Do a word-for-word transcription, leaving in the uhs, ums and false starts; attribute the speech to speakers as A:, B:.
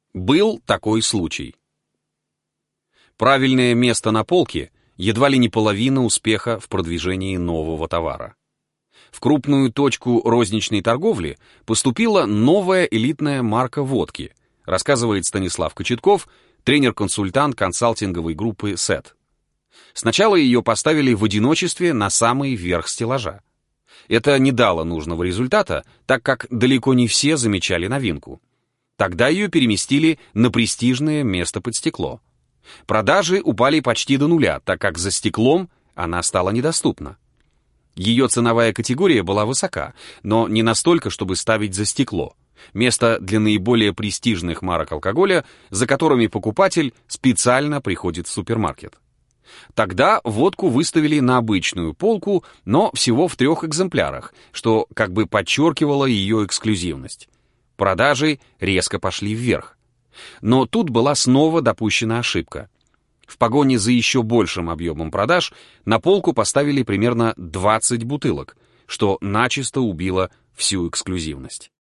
A: Был такой случай. Правильное место на полке едва ли не половина успеха в продвижении нового товара. В крупную точку розничной торговли поступила новая элитная марка водки, рассказывает Станислав Кочетков, тренер-консультант консалтинговой группы сет. Сначала ее поставили в одиночестве на самый верх стеллажа. Это не дало нужного результата, так как далеко не все замечали новинку. Тогда ее переместили на престижное место под стекло. Продажи упали почти до нуля, так как за стеклом она стала недоступна. Ее ценовая категория была высока, но не настолько, чтобы ставить за стекло. Место для наиболее престижных марок алкоголя, за которыми покупатель специально приходит в супермаркет. Тогда водку выставили на обычную полку, но всего в трех экземплярах, что как бы подчеркивало ее эксклюзивность. Продажи резко пошли вверх. Но тут была снова допущена ошибка. В погоне за еще большим объемом продаж на полку поставили примерно двадцать бутылок, что начисто убило всю эксклюзивность.